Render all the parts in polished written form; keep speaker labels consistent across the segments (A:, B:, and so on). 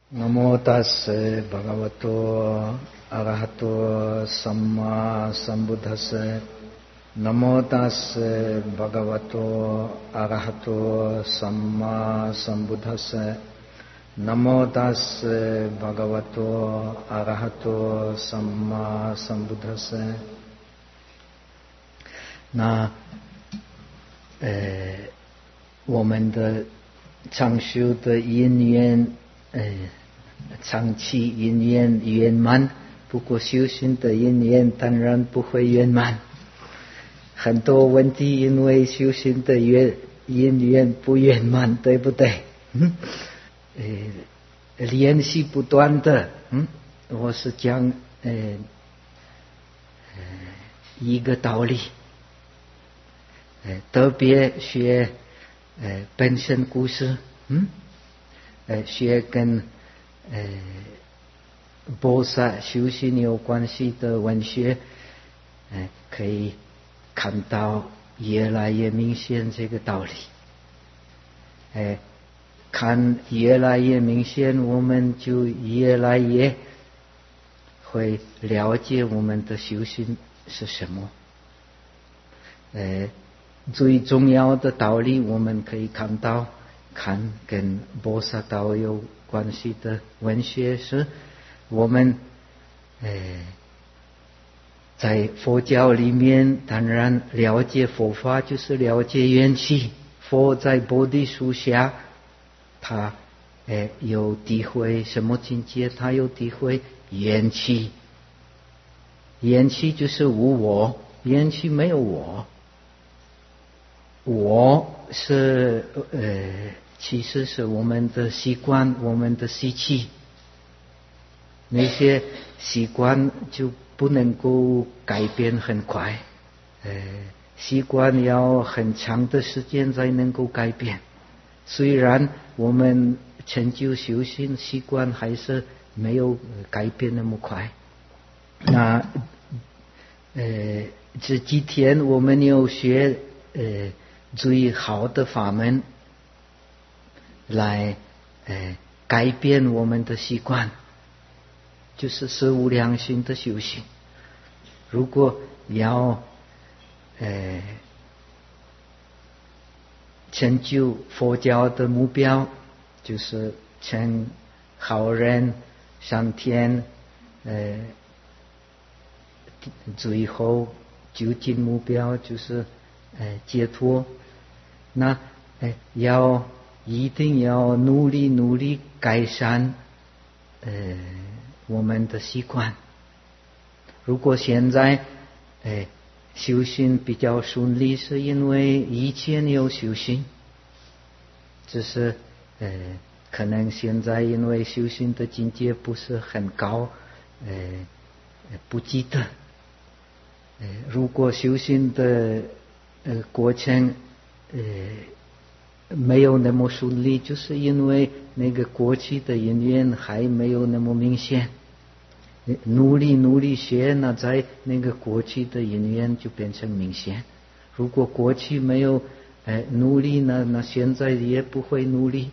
A: Namo tassa bhagavato arahato samma sambuddhassa. Namo tassa bhagavato arahato samma sambuddhassa. Namo tassa bhagavato arahato samma sambuddhassa. 那我们的长修的因缘长期因缘圆满，不过修行的因缘当然不会圆满。很多问题因为修行的因缘不圆满，对不对？联系不断的。我是讲一个道理。特别学本身故事，学跟菩萨修行有关系的文学，可以看到越来越明显这个道理。看越来越明显，我们就越来越会了解我们的修行是什么。最重要的道理我们可以看到，看跟菩萨道有关系的文学是我们在佛教里面当然了解佛法就是了解缘起。佛在菩提树下，他有体会什么境界？他有体会缘起。缘起就是无我，缘起没有我。我是其实是我们的习惯，我们的习气。那些习惯就不能够改变很快，习惯要很长的时间才能够改变。虽然我们成就修行，习惯还是没有改变那么快。那这几天我们有学最好的法门来改变我们的习惯，就是十无量心的修行。如果要成就佛教的目标，就是成好人上天，最后究竟目标就是解脱。那一定要努力改善我们的习惯。如果现在修行比较顺利，是因为以前有修行，只是可能现在因为修行的境界不是很高，不记得。如果修行的过程没有那么顺利，就是因为那个过去的因缘还没有那么明显。努力学，那在那个过去的因缘就变成明显。如果过去没有努力呢，那现在也不会努力。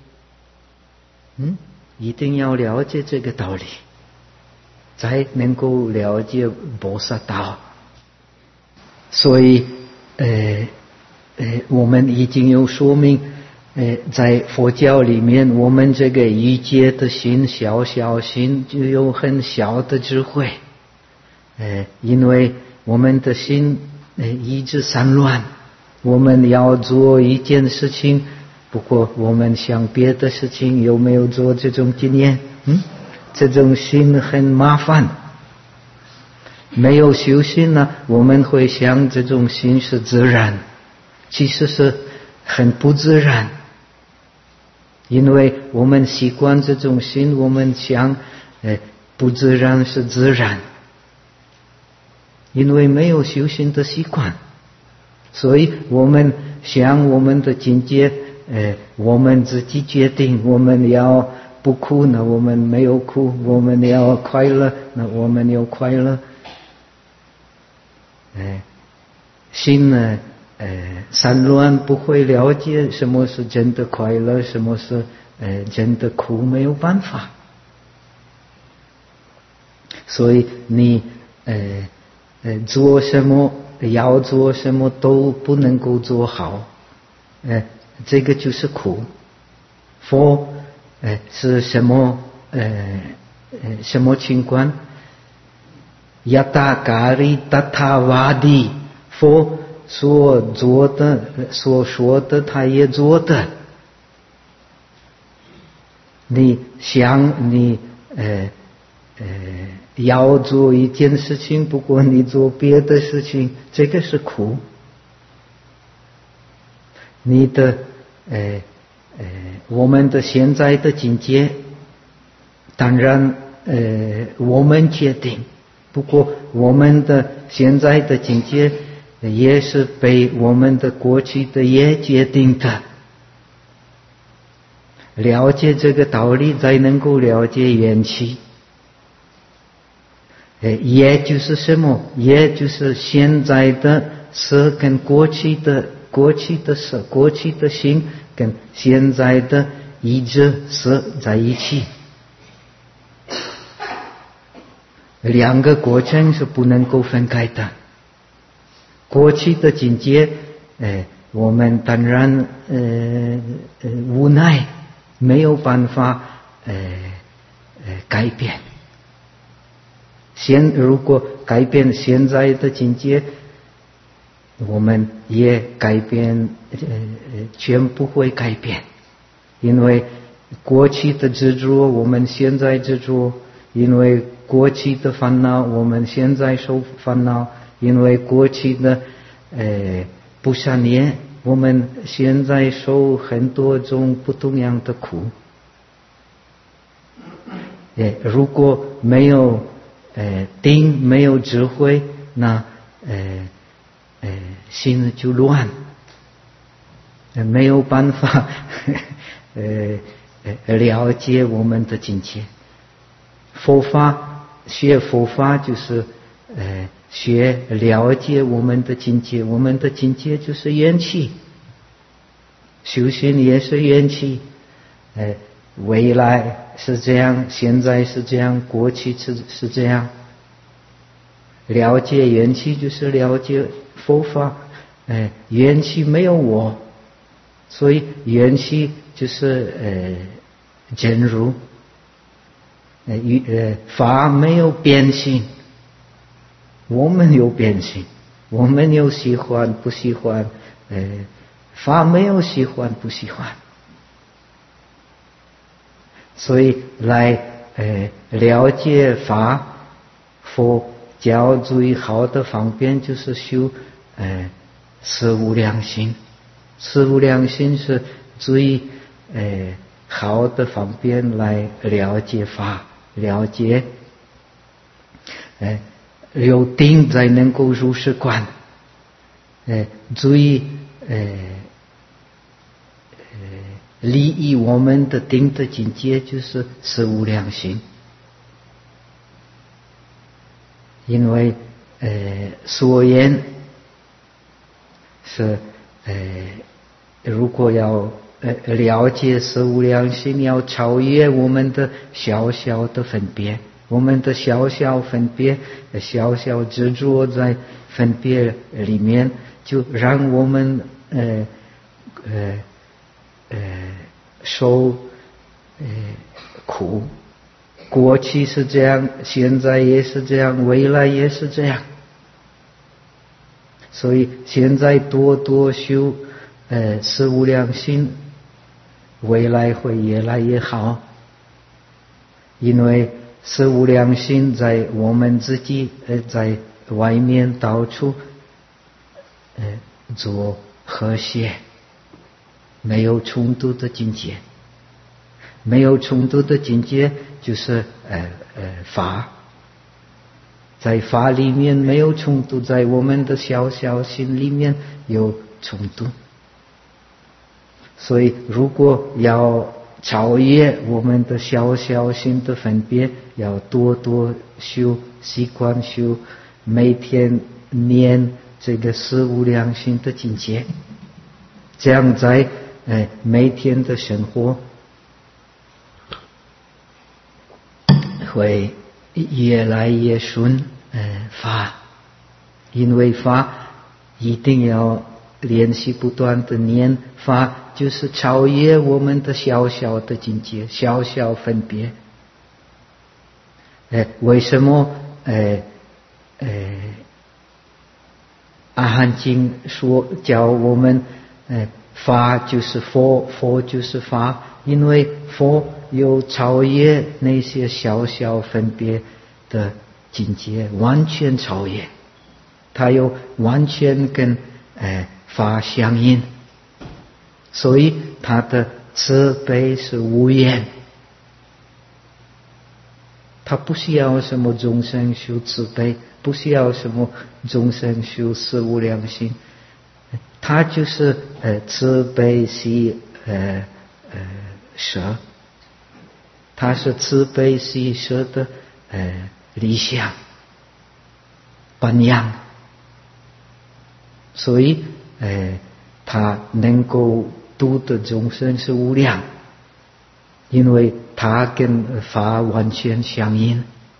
A: 一定要了解这个道理，才能够了解菩萨道。所以我们已经有说明，在佛教里面，我们这个一界的心，小心就有很小的智慧。因为我们的心一直散乱，我们要做一件事情，不过我们想别的事情，有没有做这种经验？这种心很麻烦。没有修行呢，我们会想这种心是自然，其实是很不自然。因为我们习惯这种心，我们想不自然是自然。因为没有修行的习惯，所以我们想我们的境界我们自己决定。我们要不哭呢，我们没有哭；我们要快乐，那我们有快乐。心呢散乱，不会了解什么是真的快乐，什么是真的苦，没有办法。 所以你做什么要做什么都不能够做好，这个就是苦。佛是什么什么情况？Yata kari tatha vadi， 佛所做的所说的他也做的。你想你要做一件事情，不过你做别的事情，这个是苦。你的我们的现在的境界，当然我们决定，不过我们的现在的境界也是被我们的过去的也决定的。了解这个道理，才能够了解缘起。也就是什么？也就是现在的色跟过去的色、过去的心跟现在的一直色在一起，两个过程是不能够分开的。过去的境界，我们当然无奈没有办法改变。如果改变现在的境界，我们也改变全不会改变，因为过去的执着我们现在执着，因为过去的烦恼我们现在受烦恼，因为过去的不善业我们现在受很多种不同样的苦。如果没有定，没有智慧，那心就乱，没有办法了解我们的境界。佛法学佛法就是学了解我们的境界，我们的境界就是缘起，修行也是缘起，未来是这样，现在是这样，过去是这样。了解缘起就是了解佛法，缘起没有我，所以缘起就是真如。法没有变性，我们有变性，我们有喜欢不喜欢，法没有喜欢不喜欢。所以来了解法，佛教最好的方便就是修四无量心。四无量心是最好的方便来了解法，了解有定才能够如是观。最利益我们的定的境界就是四无量心。因为所言是如果要了解四无量心，要超越我们的小小的分别，我们的小小分别，小小执着在分别里面，就让我们受苦。过去是这样，现在也是这样，未来也是这样。所以现在多多修四无量心，未来会越来越好。因为四无量心在我们自己在外面到处做和谐，没有冲突的境界。没有冲突的境界就是法，在法里面没有冲突，在我们的小小心里面有冲突。所以如果要超越我们的小小心的分别，要多多修，习惯修，每天念这个四无量心的境界，这样在每天的生活会越来越顺法，因为法一定要练习不断的念，法就是超越我们的小小的境界，小小分别。为什么阿含经说教我们法就是佛，佛就是法，因为佛有超越那些小小分别的境界，完全超越，它有完全跟法相应，所以它的慈悲是无缘，他不需要什么众生修慈悲，不需要什么众生修四无量心，他就是慈悲喜舍，他是慈悲喜舍的理想榜样，所以他能够度的众生是无量，因为它跟法完全相应，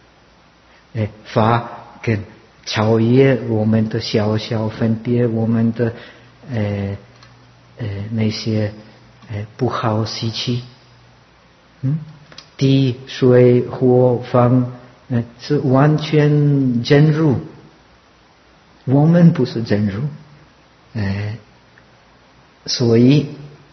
A: 法跟超越我们的小小分别，我们的那些不好习气，地水火风是完全真如，我们不是真如，所以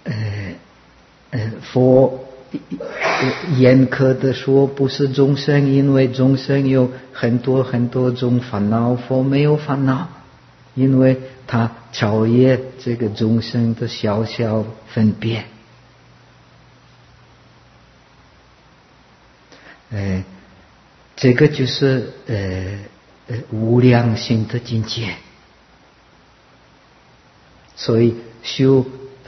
A: 佛严苛的说不是众生，因为众生有很多很多种烦恼，佛没有烦恼，因为他超越这个众生的小小分别。这个就是无量心的境界，所以修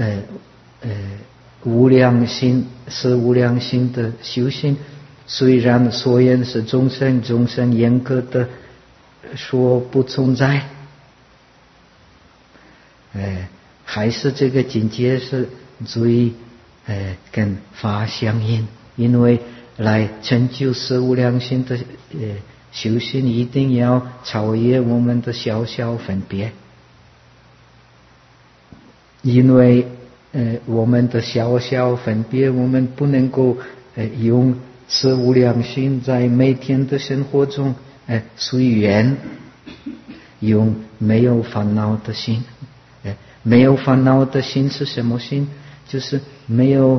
A: 无量心是无量心的修行，虽然所言是众生，众生严格的说不存在，还是这个境界是最跟法相应，因为来成就四无量心的修行，一定要超越我们的小小分别，因为我们的小小分别，我们不能够用四无量心在每天的生活中随缘，用没有烦恼的心。没有烦恼的心是什么心？就是没有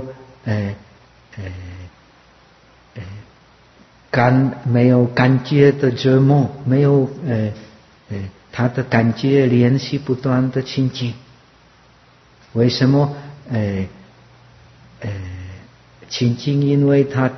A: 没有感觉的折磨，没有他的感觉联系不断的清净。为什么清净？因为他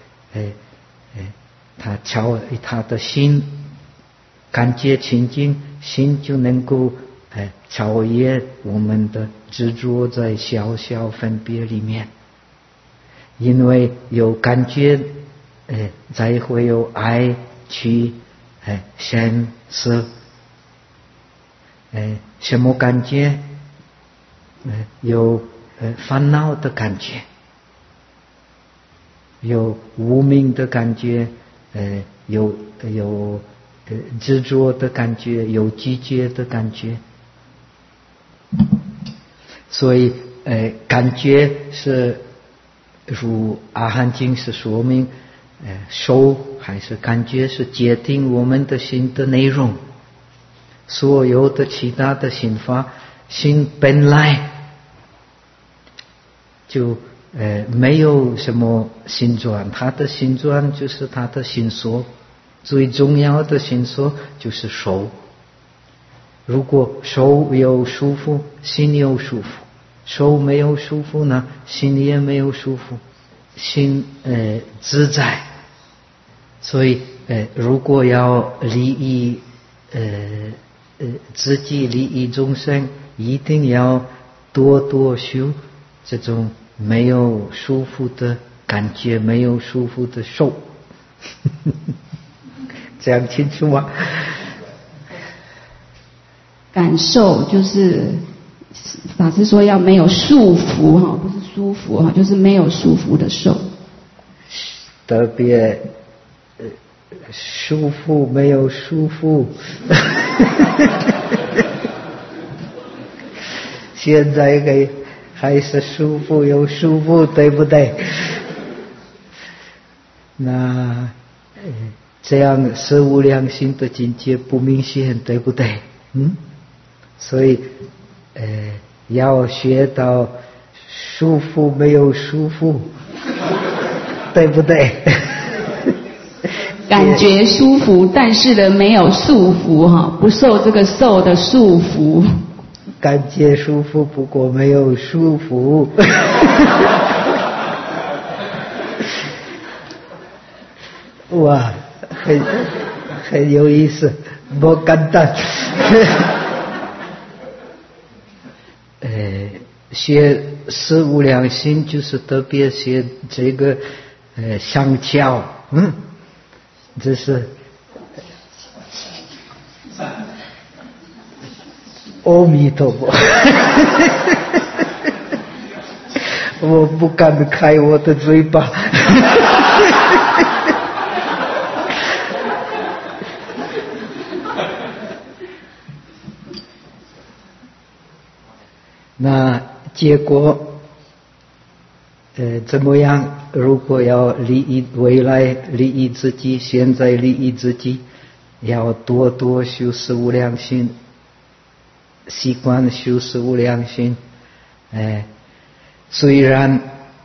A: 他的心感觉清净，心就能够超越我们的执着在小小分别里面。因为有感觉才会有爱取生色。什么感觉？有烦恼的感觉，有无明的感觉，有执着的感觉，有拒绝的感觉。所以感觉是如阿含经是说明，受还是感觉是决定我们的心的内容。所有的其他的心法，心本来就没有什么心转，它的心转就是它的心所，最重要的心所就是受。如果受有舒服，心有舒服；受没有舒服呢，心也没有舒服，心自在。所以如果要利益自己利益众生，一定要多多修这种没有舒服的感觉，没有舒服的受。这样清楚吗？
B: 感受就是法师说要没有束缚哈，不是舒服哈，就是没有束缚的受。
A: 特别舒服没有舒服。现在还是舒服有舒服，对不对？那这样十无量心的境界不明显，对不对？所以要学到舒服没有舒服，对不对？
B: 感觉舒服，但是呢没有束缚哈，不受这个受的束缚。
A: 感觉舒服，不过没有束缚。哇，很有意思，不简单。学十无量心就是特别学这个相巧，这是阿弥陀佛。我不敢开我的嘴巴。那结果怎么样？如果要利益未来，利益自己，现在利益自己，要多多修十无量心，习惯修十无量心。虽然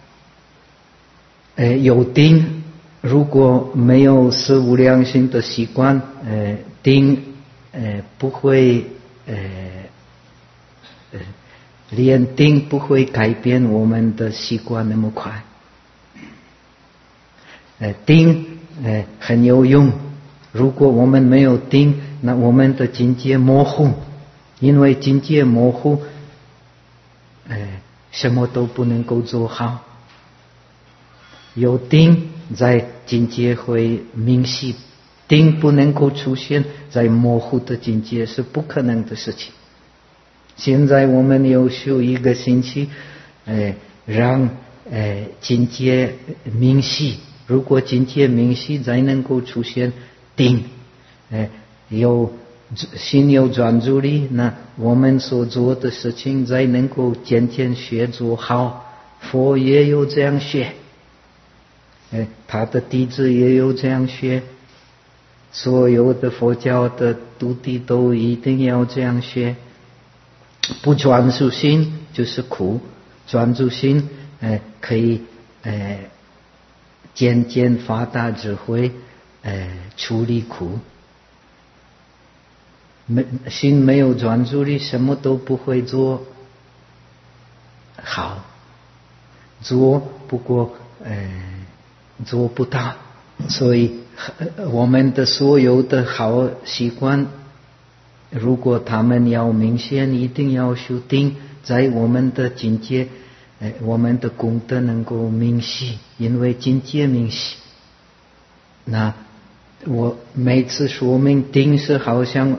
A: 有定，如果没有十无量心的习惯，定不会连定不会改变我们的习惯那么快。定很有用，如果我们没有定，那我们的境界模糊，因为境界模糊，什么都不能够做好。有定在境界会明晰，定不能够出现在模糊的境界是不可能的事情。现在我们有修一个星期，让境界明晰。如果境界明晰，才能够出现定。有心有专注力，那我们所做的事情才能够渐渐学做好。佛也有这样学，他的弟子也有这样学，所有的佛教的徒弟都一定要这样学。不专注心就是苦，专注心可以渐渐发大智慧，处理苦。心没有专注力，什么都不会做好，做不过做不到。所以我们的所有的好习惯，如果他们要明显，一定要修定，在我们的境界，我们的功德能够明晰，因为境界明晰。那我每次说明定是好像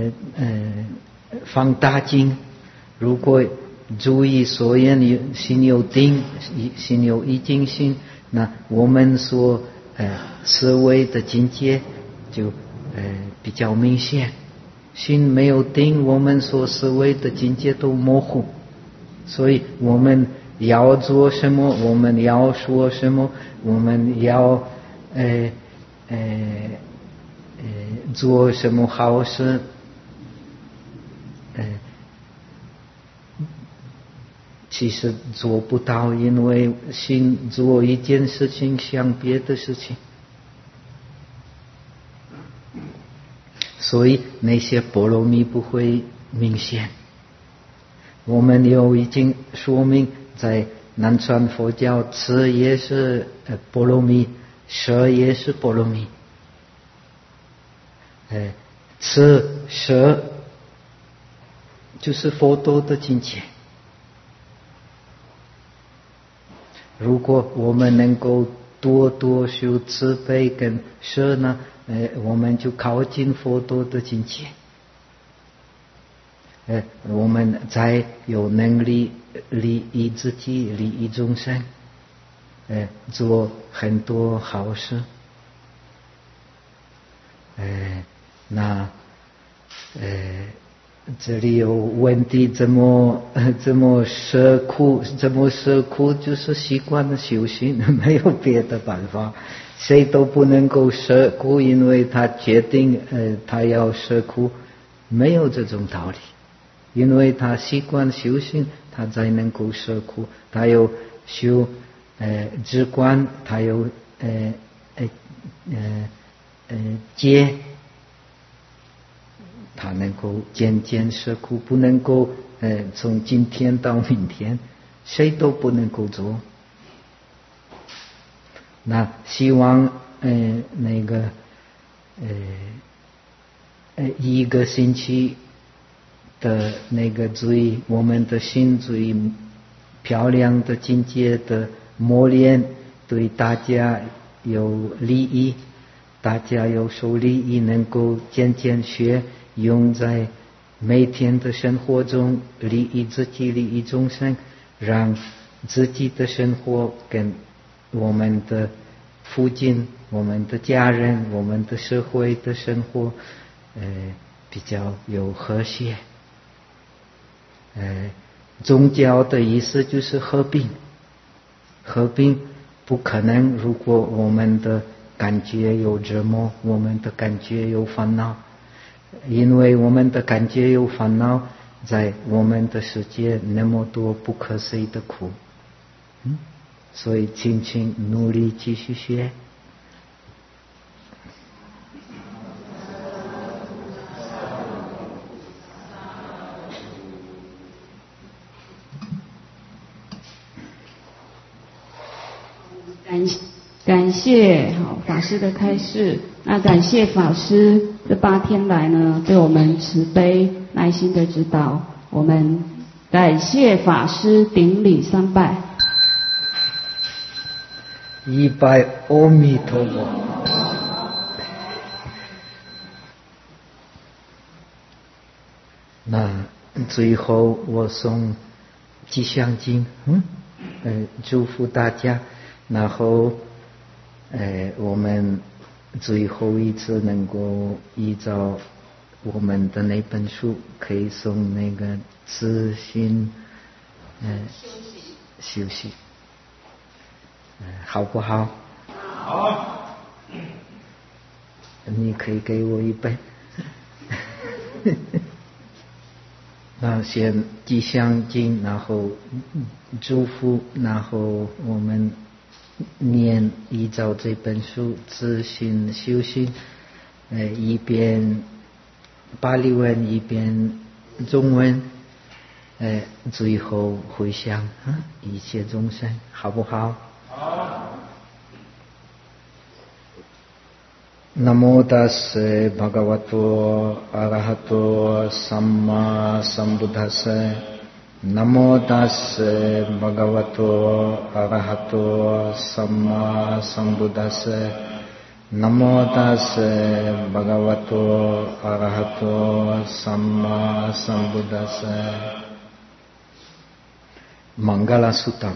A: 放大镜，如果注意所言心有定，心有一境心，那我们所思维的境界就比较明显。心没有定，我们所思维的境界都模糊。所以我们要做什么，我们要说什么，我们要做什么好事，其实做不到，因为心做一件事情想别的事情，所以那些波罗蜜不会明显。我们已经说明，在南传佛教，吃也是波罗蜜，舍也是波罗蜜。吃舍就是佛陀的境界。如果我们能够多多修慈悲跟舍呢，我们就靠近佛陀的境界。我们才有能力利益自己，利益众生，做很多好事。 这里有问题，怎么舍苦？就是习惯了修行，没有别的办法。谁都不能够舍苦，因为他决定他要舍苦，没有这种道理。因为他习惯修行，他才能够舍苦。他有修止观，他有戒，他能够渐渐舍苦，不能够从今天到明天，谁都不能够做。那希望一个星期的那个最我们的心最漂亮的境界的磨练，对大家有利益，大家有受利益，能够渐渐学，用在每天的生活中，利益自己，利益众生，让自己的生活跟我们的附近、我们的家人、我们的社会的生活比较有和谐。宗教的意思就是和平，和平不可能，如果我们的感觉有折磨，我们的感觉有烦恼，因为我们的感觉有烦恼，在我们的世界那么多不可思议的苦，所以请努力继续学。
B: 感谢法师的开示，那感谢法师这8天来呢对我们慈悲耐心的指导，我们感谢法师，顶礼三拜。
A: 一拜阿弥陀佛。那最后我送吉祥经，祝福大家。然后我们最后一次能够依照我们的那本书，可以送那个自心休息，好不好？好。你可以给我一本。那先吉祥经，然后祝福，然后我们念依照这本书自心修行，一边巴利文一边中文，最后回向一切众生，好不好？好。Namo tassa bhagavato arahato samma sambuddhassa. Namo tassa bhagavato arahato samma sambuddhassa. Namo tassa bhagavato arahato samma sambuddhassa. Mangala Sutta.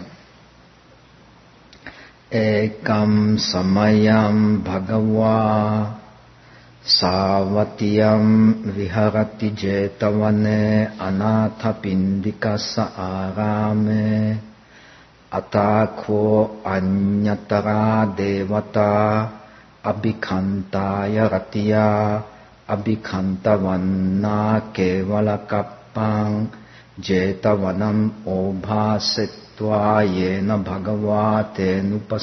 A: Ekam samayam bhagava savatiyam viharati jetavane anathapindikasa arame atakho anyatara devata abhikhantaya ratiya abhikhantavanna kevalakappang jetavanam obhasetva yena bhagavate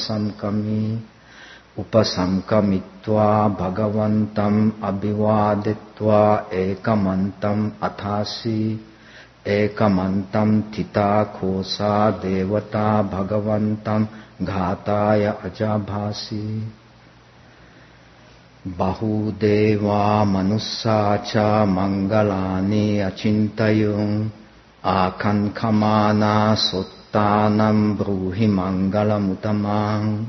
A: upasamkamitva bhagavantam abhivadetva ekamantam athasi ekamantam tita khosa devata bhagavantam ghataya ajabhasi bahudeva manussacha mangalani achintayung akankhamana sottanam bruhi mangalamuttamang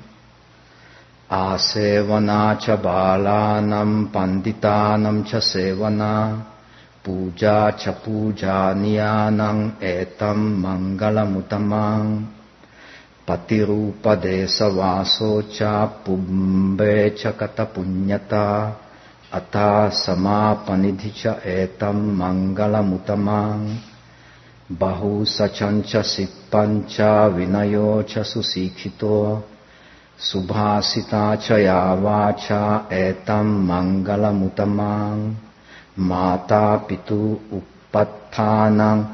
A: asevana cha balanam panditanam cha sevana puja cha pujaniyanam etam mangalamuttamang patirupa desa vaso cha pumbe cha kata punyata Atta samapanidhicha etam mangalamuttamang bahu sachancha sippancha vinayo cha susikhito subhasita cha yavacha etam mangalamuttamang mata pitu uppattanang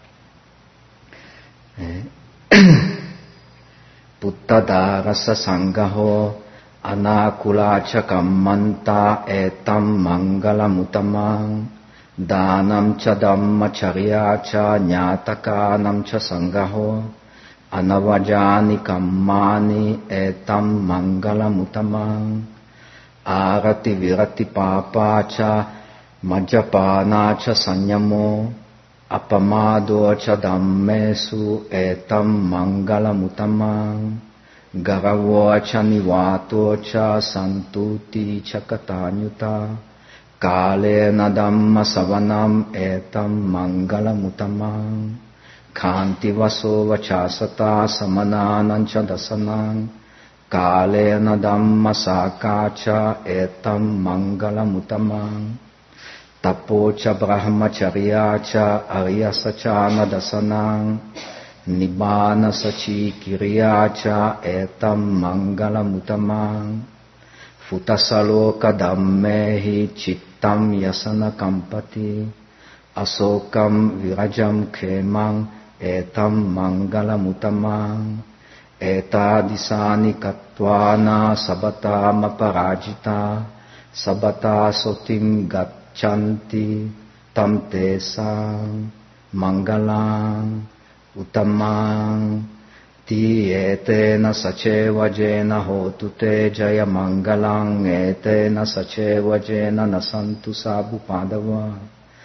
A: puttadarasa sanggaho anakulacha kammanta etam mangalamuttamang danam cha dhammacharya cha nyatakanam cha sanggaho anavajani kammani etam mangalamuttamang arati virati papa cha majjapana cha sanyamo apamado cha dhammesu etam mangalamuttamang garavo cha nivato cha santuti cha katanyuta kalena dhamma savanam etam mangalamuttamang khanti vaso vachasata samananam cha dasanam kalena dhamma sakacha etam mangalamuttamang tapocha brahmacharya cha aryasa cha nadasanang nibbana sachi kirya cha etam mangalamuttamang futasaloka dhammehi cittam yasana kampati asokam virajam khemang etam mangalamuttamang etadisani kattwana sabatama parajita sabata sotim gaccanti tam tesang mangalang uttamang ti etena saceva jena hotu te jaya mangalang etena saceva jena nasantu sabu padava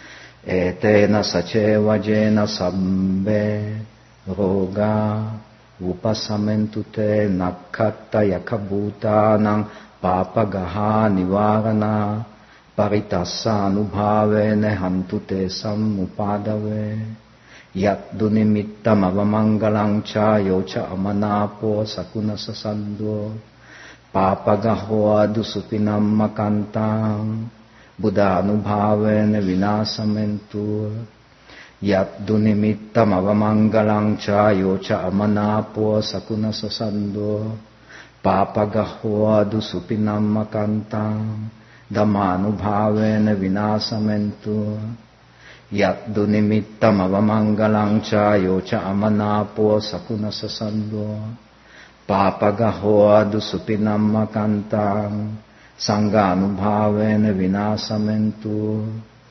A: etena saceva jena sabbe roga upasamentu te nakkatta yakabhutanang papagaha nivarana paritassa anubhavene hantu te sammupadave yat dunimittam avamangalang cha yocha amanapo sakuna sasando papagaho adusupinam makantang buddha anubhavene vinasamentu yat dunimittam avamangalang cha yocha amanapo sakuna sasando papagaho adusupinam makantang dhammanubhavene vinasamentu yat dunimittam avamangalang cha yocha amanapo sakuna sasando papagaho adusupinam makantang sanganubhavene vinasamentu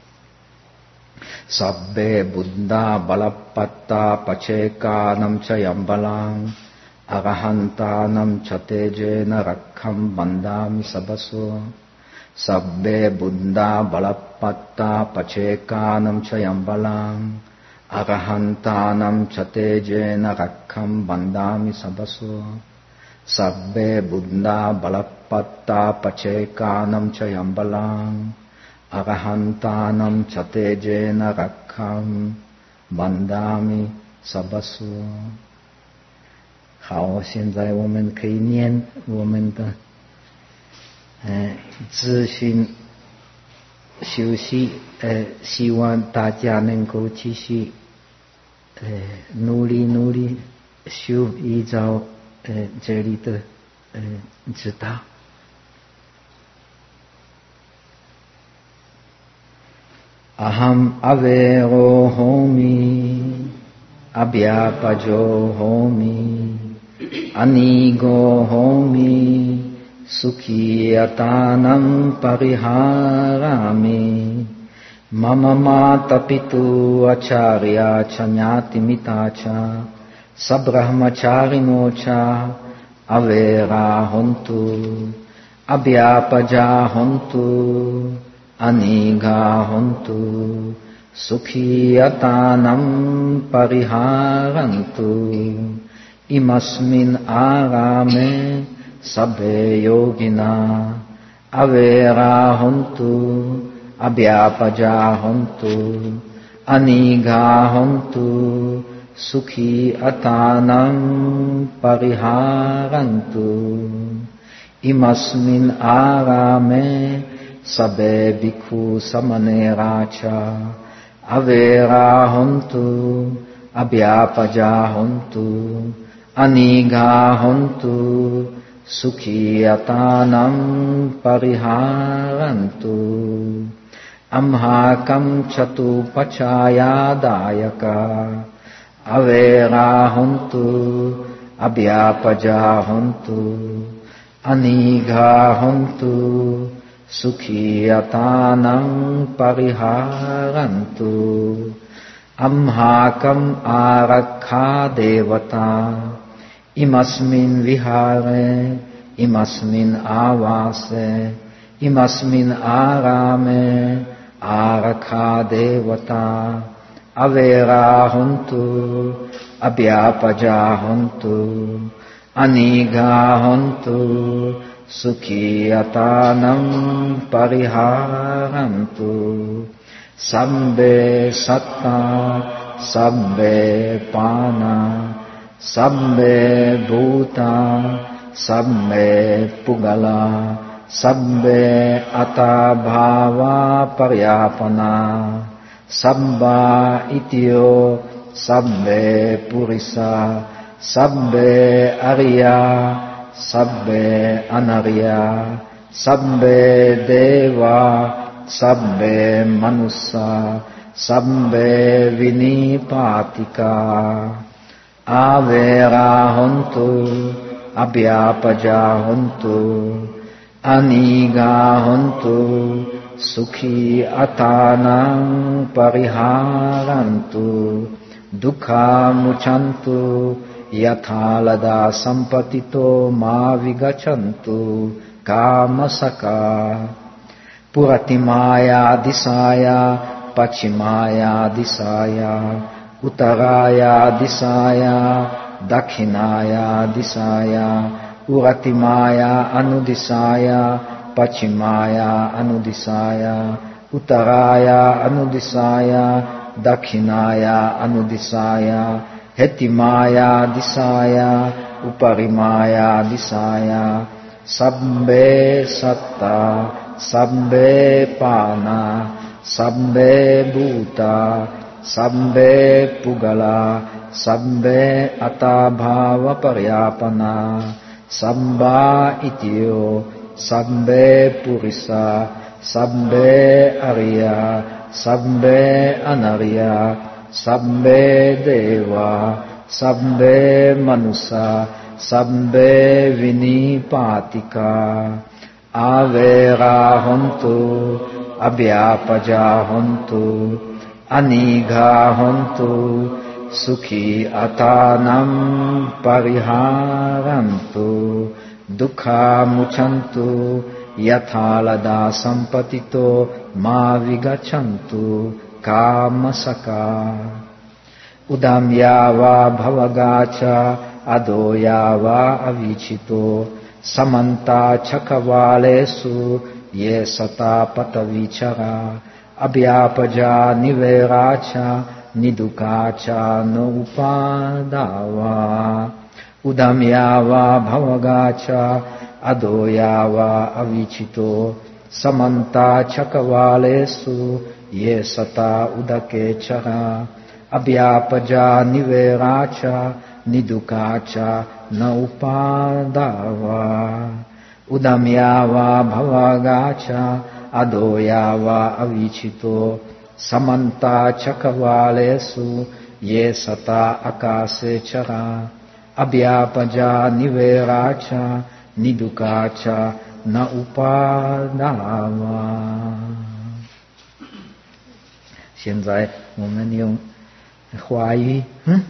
A: sabbe buddha balappatta pacekanam cha yambalang arahantanam cha tejena rakham bandami sabaso sabbe buddha balappatta pacekanam cha yambalang arahantanam cha tejena rakham bandami sabaso sabbe buddha balappatta pacekanam cha yambalang arahantanam cha tejena rakham bandami sabaso。好，现在我们可以念我们的自心休息，希望大家能够继续努力修，依照这里的指导。Aham avero homi abhyapajo homi anigo homi sukhiyatanam pariharami mama mata pitu acharya chanyati mitacha sabrahmacharino cha avera hontu abhyapaja hontu aniga hontu sukhiyatanam pariharantu imasmin arame sabbe yogina avera hontu abhyapaja hontu aniga hontu sukhiyatanam pariharantu imasmin arame sabbe bhikkhu samaneracha avera hontu abhyapaja hontu anigha hontu sukhiyatanam pariharantu amhakam chatu pachaya dayaka avera hontu abhyapaja hontu anigha hontu sukhiyatanam pariharantu amhakam arakha devata imasmin vihare imasmin avase imasmin arame arakha devata avera hontu abhyapaja hontu anigha hontu sukhiyatanam pariharantu sabbe satta sabbe pana sabbe bhuta sabbe pugala sabbe atabhava paryapana sabba ityo sabbe purisa sabbe arya sabbe anarya sabbe deva sabbe manussa sabbe vinipatika avera hontu abhyapaja hontu anigha hontu sukhi atanam pariharantu dukkha muchantu yathalada sampatito ma vigachantu kamasaka puratimaya disaya pachimaya disaya uttaraya disaya dakhinaya disaya uratimaya anudisaya pachimaya anudisaya uttaraya anudisaya dakhinaya anudisaya hetimaya disaya uparimaya disaya sabbe satta sabbe pana sabbe bhuta sabbe pugala sabbe atabhava paryapana sabba ityo sabbe purisa sabbe arya sabbe anarya sabbe deva sabbe manusa sabbe vinipatika avera hontu abhyapaja hontu anigha hontu sukhi atanam pariharantu dukkha muchantu yathalada sampatito ma vigachantu kamasaka udamyava bhavagacha adoyava avichito samanta chakavalesu ye sata patavichara abhyapaja niveracha nidukacha no upadava udamyava bhavagacha adoyava avichito samanta chakavalesu ye sata udakechara abhyapaja niveracha nidukacha na upadava udamyava bhavagacha adoyava avichito samanta chakavalesu ye sata akase chara abhyapaja niveracha nidukacha na upadava。现在我们用华语，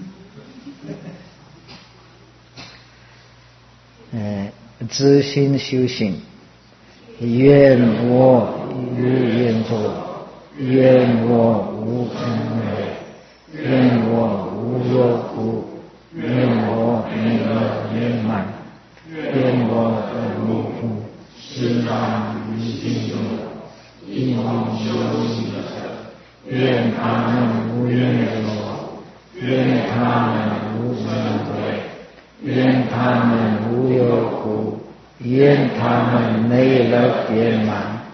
A: 自心修行，愿我无愿作，愿我无恩为，愿我无有苦，愿我没有圆满，愿我无苦，是让于心中，一无有理者，愿他们无愿作，愿他们无恩为，愿他们无有苦，愿他们没了圆满，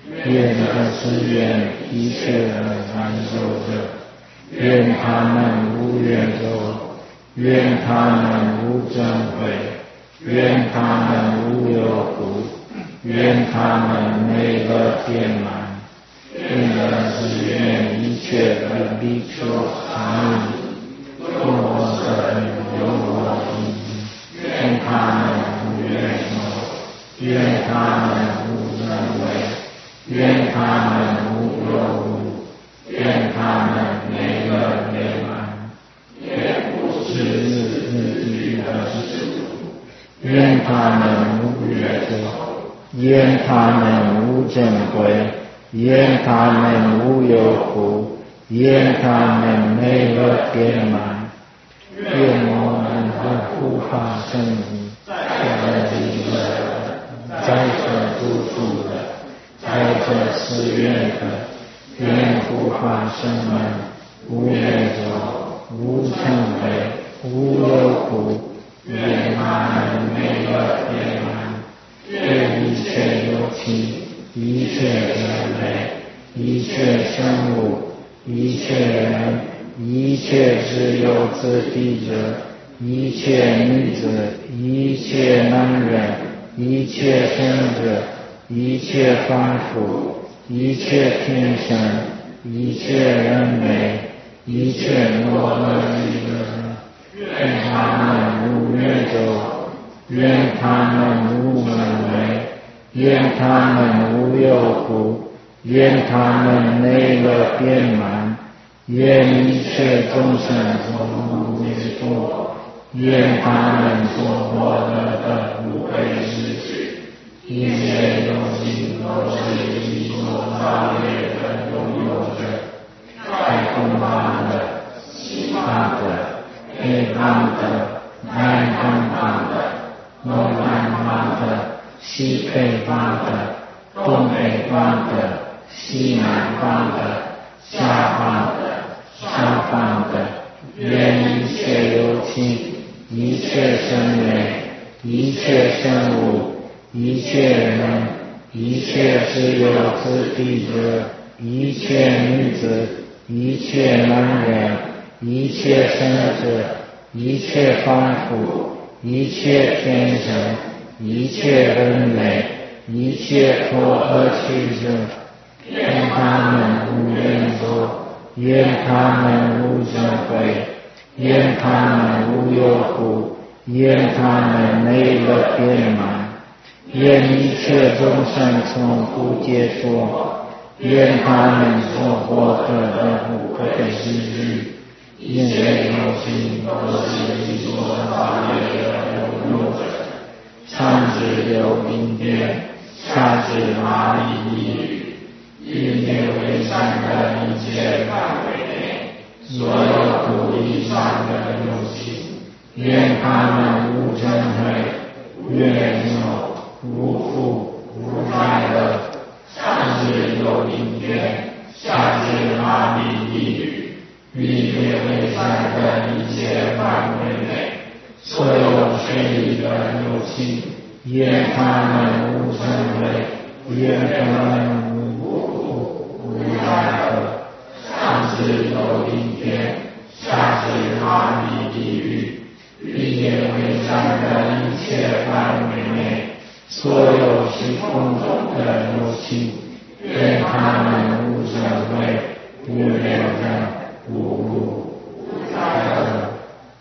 C: 愿这誓愿一切的传授者，愿他们无怨仇，愿他们无憎悔，愿他们无忧苦，愿他们内乐遍满。愿这誓愿一切的比丘常以供我者有我因，愿他们无怨仇，愿他们无憎悔，愿他们无忧苦，愿他们内乐遍满。愿不是日地的事，愿他们无怨仇，愿他们无憎悔，愿他们无忧苦，愿他们内乐遍满。愿我们的护法圣母，在这里的，在这住处的，在这寺院的，愿护法圣们无怨仇，无憎悔，无忧苦，愿他们内乐遍满。愿一切有情，一切人类，一切生物，一切人，一切自由自地者，一切女子，一切男人，一切生者，一切凡夫，一切天神，一切人类，一切罗勒利人，愿他们无怨仇，愿他们无憎悔，愿他们无忧苦，愿他们内乐遍满。愿一切众生从无灭佛，愿他们所获得的无愧失去，一切有情都是一所造业的拥有者，太空法的、西方的、北方的、南方的、东南方的、西北方的、东北方的、西南方的、下方的、上方的，愿一切有情，一切生类，一切生物，一切人，一切自由自地者，一切女子，一切男人，一切生者，一切凡夫，一切天神，一切人类，一切佛而起者，愿他们无怨仇，愿他们无憎悔，愿他们无忧苦，愿他们内乐遍满。愿一切众生从不解脱，愿他们所获得的无愧失去，一切有情都是一所造业的拥有者，上至流明殿，下至麻里地狱，一切为善的一切范围内，所有土地上的有情，愿他们无嗔恚，无怨仇，无苦，无快乐，上至有明殿，下至麻里地狱，一切为善的一切范围内，所有随意的有情，愿他们无嗔恚，愿他们无苦，无快乐，上至有明殿，下至麻里地狱，一切为善的一切范围内，所有虚空中的有情，愿他们无嗔恚，无怨恨，无苦，无快乐。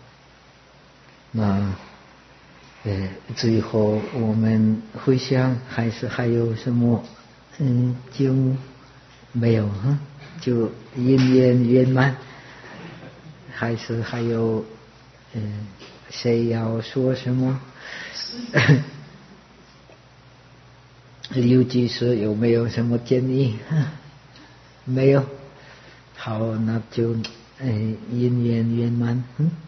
A: 那最后我们回想还有什么就没有哈，就因缘圆满，还是还有谁要说什么？刘居士有没有什么建议？没有。好，那就因缘圆满。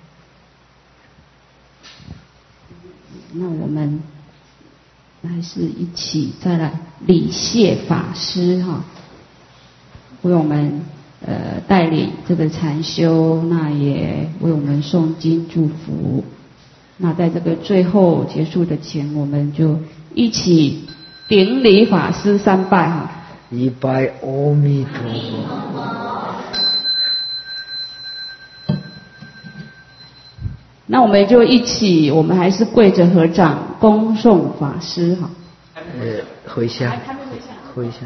B: 那我们还是一起再来礼谢法师哈，为我们带领这个禅修，那也为我们诵经祝福。那在这个最后结束的前，我们就一起顶礼法师3拜哈。
A: 一拜阿弥陀佛。
B: 那我们就一起，我们还是跪着合掌恭送法师哈。
A: 回向，回向。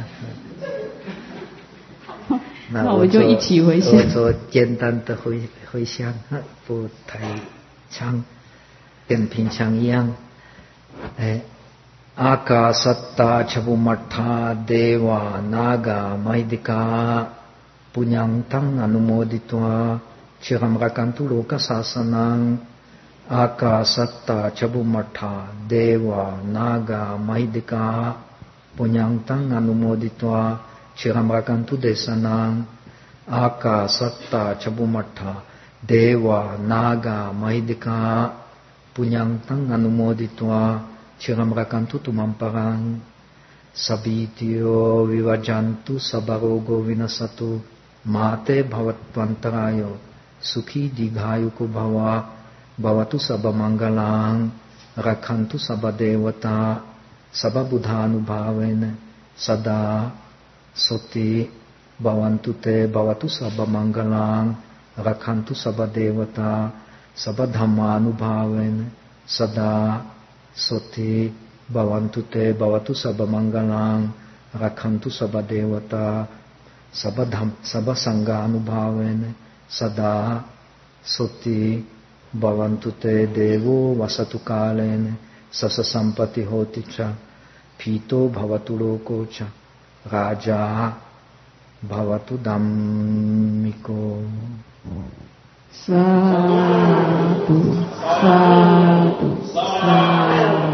B: 那我们就一起回向。
A: 我做简单的回向，不太长，跟平常一样。阿嘎萨达恰布玛塔德瓦那嘎麦迪卡布扬当阿努摩迪多chiram rakantu loka sasanang aka satta chabumatha deva naga mahidika punyantang anumoditva chiram rakantu desanang aka satta chabumatha deva naga mahidika punyantang anumoditva chiram rakantu tumamparang sabityo vivajantu sabarogo vinasatu mate bhavatvantarayo sukhi digayuko bhava bhavatu sabamangalaং rakhantu sabadevata sababudhanubhavena sada soti bhavantu te bhavatu sabamangalaং rakhantu sabadevata sabadhammanubhavena sada soti bhavantu te bhavatu sabamangalaং rakhantu sabadevata sabasanghanubhavena sada soti bhavantu te devo vasatu kalena sasa sampati hoti cha pito bhavatu loko cha raja bhavatu dhammiko.
B: Sadhu, sadhu, sadhu.